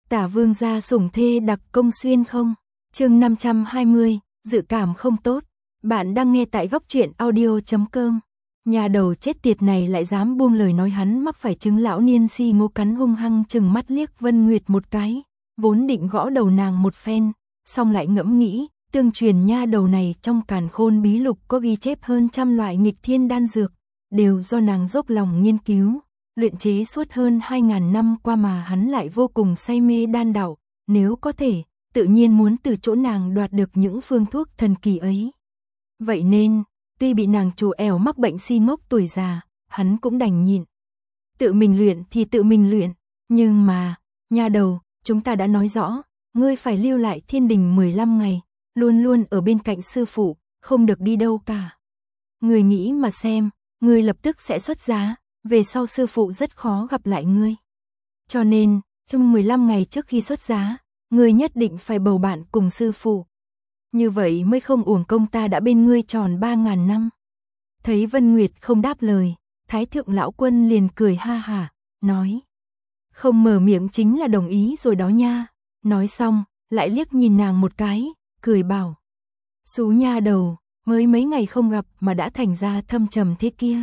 Tả vương gia sủng thê đặc công xuyên không? Chương 520, dự cảm không tốt. Bạn đang nghe tại góc truyện audio.com. Nhà đầu chết tiệt này lại dám buông lời nói hắn mắc phải chứng lão niên si ngô, cắn hung hăng chừng mắt liếc Vân Nguyệt một cái, vốn định gõ đầu nàng một phen, xong lại ngẫm nghĩ, tương truyền nha đầu này trong Càn Khôn bí lục có ghi chép hơn trăm loại nghịch thiên đan dược, đều do nàng dốc lòng nghiên cứu, luyện chế suốt hơn 2000 năm qua mà hắn lại vô cùng say mê đan đạo, nếu có thể, tự nhiên muốn từ chỗ nàng đoạt được những phương thuốc thần kỳ ấy. Vậy nên, tuy bị nàng trù ẻo mắc bệnh si ngốc tuổi già, hắn cũng đành nhịn. Tự mình luyện thì tự mình luyện, nhưng mà, nha đầu, chúng ta đã nói rõ, ngươi phải lưu lại Thiên Đình 15 ngày, luôn luôn ở bên cạnh sư phụ, không được đi đâu cả. Ngươi nghĩ mà xem, ngươi lập tức sẽ xuất giá, về sau sư phụ rất khó gặp lại ngươi. Cho nên, trong 15 ngày trước khi xuất giá, ngươi nhất định phải bầu bạn cùng sư phụ. Như vậy mới không uổng công ta đã bên ngươi tròn 3000 năm. Thấy Vân Nguyệt không đáp lời, Thái thượng lão quân liền cười ha hả, nói. Không mở miệng chính là đồng ý rồi đó nha. Nói xong, lại liếc nhìn nàng một cái, cười bảo. Xú nha đầu, mới mấy ngày không gặp mà đã thành ra thâm trầm thế kia.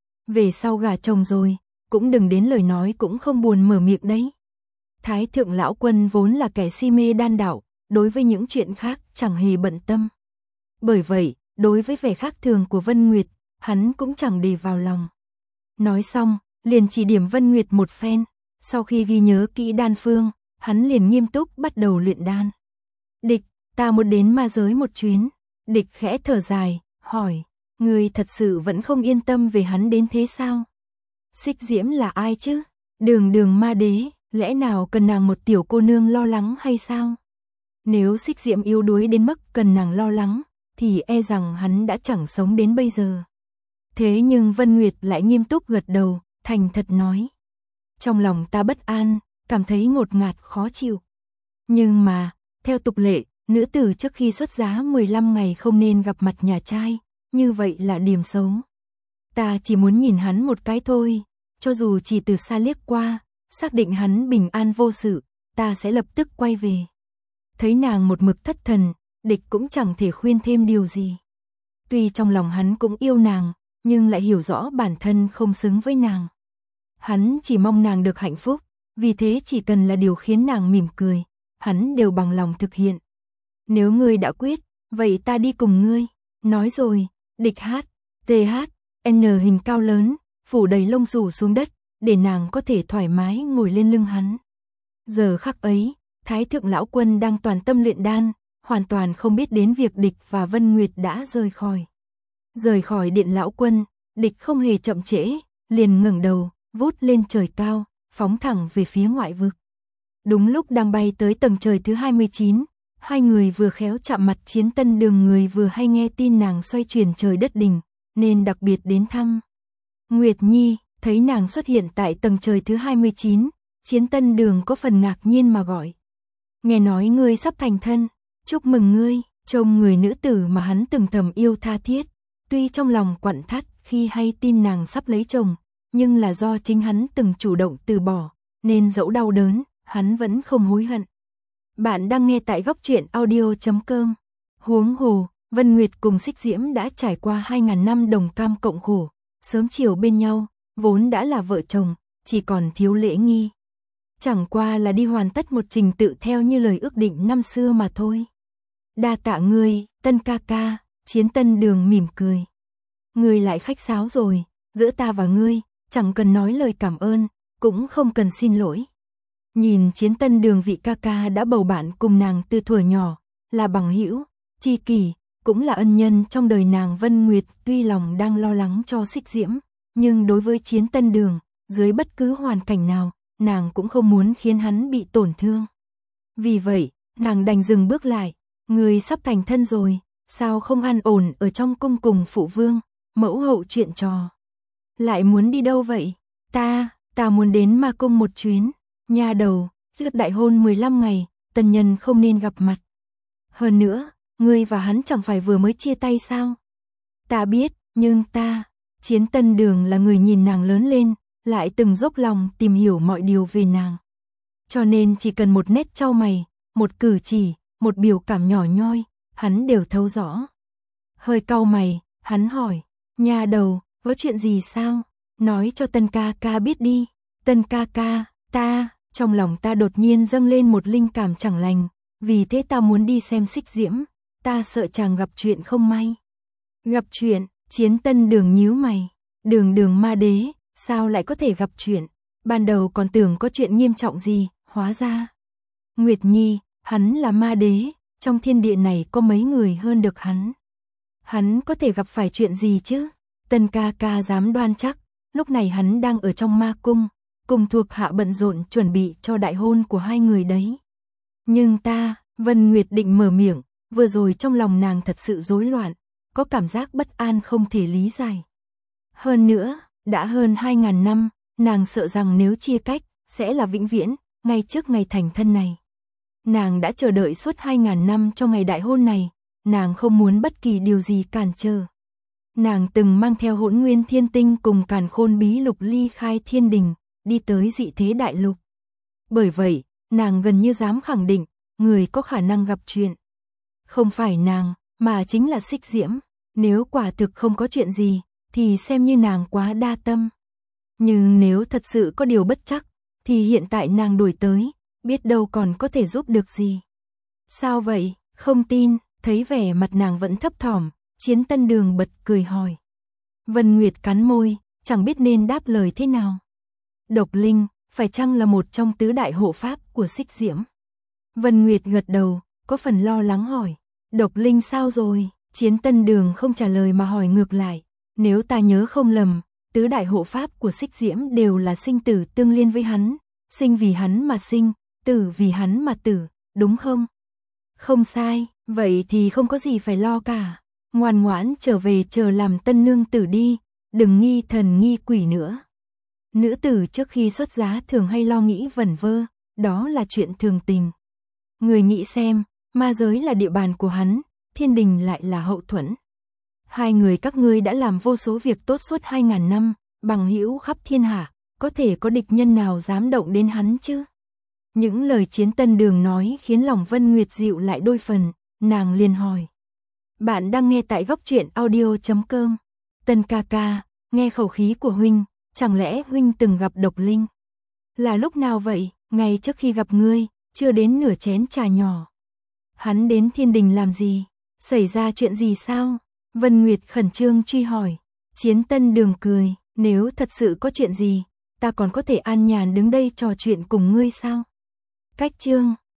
Về sau gả chồng rồi, cũng đừng đến lời nói cũng không buồn mở miệng đấy. Thái thượng lão quân vốn là kẻ si mê đan đạo, đối với những chuyện khác chẳng hề bận tâm. Bởi vậy, đối với vẻ khác thường của Vân Nguyệt, hắn cũng chẳng để vào lòng. Nói xong, liền chỉ điểm Vân Nguyệt một phen, sau khi ghi nhớ kỹ đan phương, hắn liền nghiêm túc bắt đầu luyện đan. Địch, ta muốn đến ma giới một chuyến. Địch khẽ thở dài, hỏi, ngươi thật sự vẫn không yên tâm về hắn đến thế sao? Xích Diễm là ai chứ? Đường ma đế, lẽ nào cần nàng một tiểu cô nương lo lắng hay sao? Nếu Xích Diễm yếu đuối đến mức cần nàng lo lắng, thì e rằng hắn đã chẳng sống đến bây giờ. Thế nhưng Vân Nguyệt lại nghiêm túc gật đầu, thành thật nói. Trong lòng ta bất an, cảm thấy ngột ngạt khó chịu. Nhưng mà, theo tục lệ, nữ tử trước khi xuất giá 15 ngày không nên gặp mặt nhà trai, như vậy là điểm xấu. Ta chỉ muốn nhìn hắn một cái thôi, cho dù chỉ từ xa liếc qua, xác định hắn bình an vô sự, ta sẽ lập tức quay về. Thấy nàng một mực thất thần, Địch cũng chẳng thể khuyên thêm điều gì. Tuy trong lòng hắn cũng yêu nàng, nhưng lại hiểu rõ bản thân không xứng với nàng. Hắn chỉ mong nàng được hạnh phúc, vì thế chỉ cần là điều khiến nàng mỉm cười, hắn đều bằng lòng thực hiện. Nếu ngươi đã quyết, vậy ta đi cùng ngươi. Nói rồi, Địch hát, N hình cao lớn, phủ đầy lông xù xuống đất, để nàng có thể thoải mái ngồi lên lưng hắn. Giờ khắc ấy, Thái thượng lão quân đang toàn tâm luyện đan, hoàn toàn không biết đến việc Địch và Vân Nguyệt đã rời khỏi. Rời khỏi điện lão quân, Địch không hề chậm trễ, liền ngẩng đầu, vút lên trời cao, phóng thẳng về phía ngoại vực. Đúng lúc đang bay tới tầng trời thứ 29, hai người vừa khéo chạm mặt. Chiến Tân Đường người vừa hay nghe tin nàng xoay chuyển trời đất đình, nên đặc biệt đến thăm. Nguyệt Nhi, thấy nàng xuất hiện tại tầng trời thứ 29, Chiến Tân Đường có phần ngạc nhiên mà gọi. Nghe nói ngươi sắp thành thân, chúc mừng ngươi. Trông người nữ tử mà hắn từng thầm yêu tha thiết, tuy trong lòng quặn thắt khi hay tin nàng sắp lấy chồng, nhưng là do chính hắn từng chủ động từ bỏ, nên dẫu đau đớn, hắn vẫn không hối hận. Bạn đang nghe tại góc truyện audio.com. Huống hồ, Vân Nguyệt cùng Xích Diễm đã trải qua 2000 năm đồng cam cộng khổ, sớm chiều bên nhau, vốn đã là vợ chồng, chỉ còn thiếu lễ nghi. Chẳng qua là đi hoàn tất một trình tự theo như lời ước định năm xưa mà thôi. Đa tạ ngươi, Tân ca ca. Chiến Tân Đường mỉm cười. Ngươi lại khách sáo rồi, giữa ta và ngươi, chẳng cần nói lời cảm ơn, cũng không cần xin lỗi. Nhìn Chiến Tân Đường vị ca ca đã bầu bạn cùng nàng từ thuở nhỏ, là bằng hữu, tri kỷ, cũng là ân nhân trong đời nàng. Vân Nguyệt tuy lòng đang lo lắng cho Xích Diễm, nhưng đối với Chiến Tân Đường, dưới bất cứ hoàn cảnh nào, nàng cũng không muốn khiến hắn bị tổn thương. Vì vậy, nàng đành dừng bước lại. Người sắp thành thân rồi, sao không an ổn ở trong cung cùng phụ vương, mẫu hậu chuyện trò. Lại muốn đi đâu vậy? Ta muốn đến ma cung một chuyến. Nha đầu, trước đại hôn 15 ngày, tân nhân không nên gặp mặt. Hơn nữa, ngươi và hắn chẳng phải vừa mới chia tay sao? Ta biết, nhưng Chiến Tân Đường là người nhìn nàng lớn lên, lại từng dốc lòng tìm hiểu mọi điều về nàng. cho nên chỉ cần một nét chau mày, một cử chỉ, một biểu cảm nhỏ nhoi, hắn đều thấu rõ. Hơi cau mày, hắn hỏi, nha đầu, có chuyện gì sao? Nói cho Tân ca ca biết đi. Tân ca ca, trong lòng ta đột nhiên dâng lên một linh cảm chẳng lành, vì thế ta muốn đi xem Xích Diễm, ta sợ chàng gặp chuyện không may. Gặp chuyện? Chiến Tân Đường nhíu mày, đường ma đế, sao lại có thể gặp chuyện? Ban đầu còn tưởng có chuyện nghiêm trọng gì, hóa ra. Nguyệt Nhi, hắn là ma đế, trong thiên địa này có mấy người hơn được hắn. Hắn có thể gặp phải chuyện gì chứ? Tân ca ca dám đoan chắc, lúc này hắn đang ở trong ma cung, cùng thuộc hạ bận rộn chuẩn bị cho đại hôn của hai người đấy. Nhưng ta, Vân Nguyệt định mở miệng, vừa rồi trong lòng nàng thật sự rối loạn, có cảm giác bất an không thể lý giải. Hơn nữa, đã hơn 2000 năm, nàng sợ rằng nếu chia cách, sẽ là vĩnh viễn, ngay trước ngày thành thân này. Nàng đã chờ đợi suốt 2000 năm cho ngày đại hôn này, nàng không muốn bất kỳ điều gì cản trở. Nàng từng mang theo Hỗn Nguyên Thiên Tinh cùng Càn Khôn Bí Lục ly khai thiên đình, đi tới dị thế đại lục. Bởi vậy, nàng gần như dám khẳng định, người có khả năng gặp chuyện. Không phải nàng, mà chính là Xích Diễm. Nếu quả thực không có chuyện gì, thì xem như nàng quá đa tâm. Nhưng nếu thật sự có điều bất chắc, thì hiện tại nàng đuổi tới, biết đâu còn có thể giúp được gì. Sao vậy, không tin, thấy vẻ mặt nàng vẫn thấp thỏm, Chiến Tân Đường bật cười hỏi. Vân Nguyệt cắn môi, chẳng biết nên đáp lời thế nào. Độc Linh, phải chăng là một trong tứ đại hộ pháp của Xích Diễm? Vân Nguyệt gật đầu, có phần lo lắng hỏi. Độc Linh sao rồi? Chiến Tân Đường không trả lời mà hỏi ngược lại. Nếu ta nhớ không lầm, tứ đại hộ pháp của Xích Diễm đều là sinh tử tương liên với hắn. Sinh vì hắn mà sinh, tử vì hắn mà tử, đúng không? Không sai, vậy thì không có gì phải lo cả. Ngoan ngoãn trở về chờ làm tân nương tử đi, đừng nghi thần nghi quỷ nữa. Nữ tử trước khi xuất giá thường hay lo nghĩ vẩn vơ, đó là chuyện thường tình. Người nghĩ xem, ma giới là địa bàn của hắn, thiên đình lại là hậu thuẫn. Hai người các ngươi đã làm vô số việc tốt suốt 2000 năm, bằng hữu khắp thiên hạ, có thể có địch nhân nào dám động đến hắn chứ? Những lời Chiến Tân Đường nói khiến lòng Vân Nguyệt dịu lại đôi phần, nàng liền hỏi. Bạn đang nghe tại góc truyện audio.com. Tân ca ca, nghe khẩu khí của huynh, chẳng lẽ huynh từng gặp Độc Linh? Là lúc nào vậy? Ngay trước khi gặp ngươi, chưa đến nửa chén trà nhỏ. Hắn đến thiên đình làm gì? Xảy ra chuyện gì sao? Vân Nguyệt khẩn trương truy hỏi. Chiến Tân Đường cười, nếu thật sự có chuyện gì, ta còn có thể an nhàn đứng đây trò chuyện cùng ngươi sao? Cách chương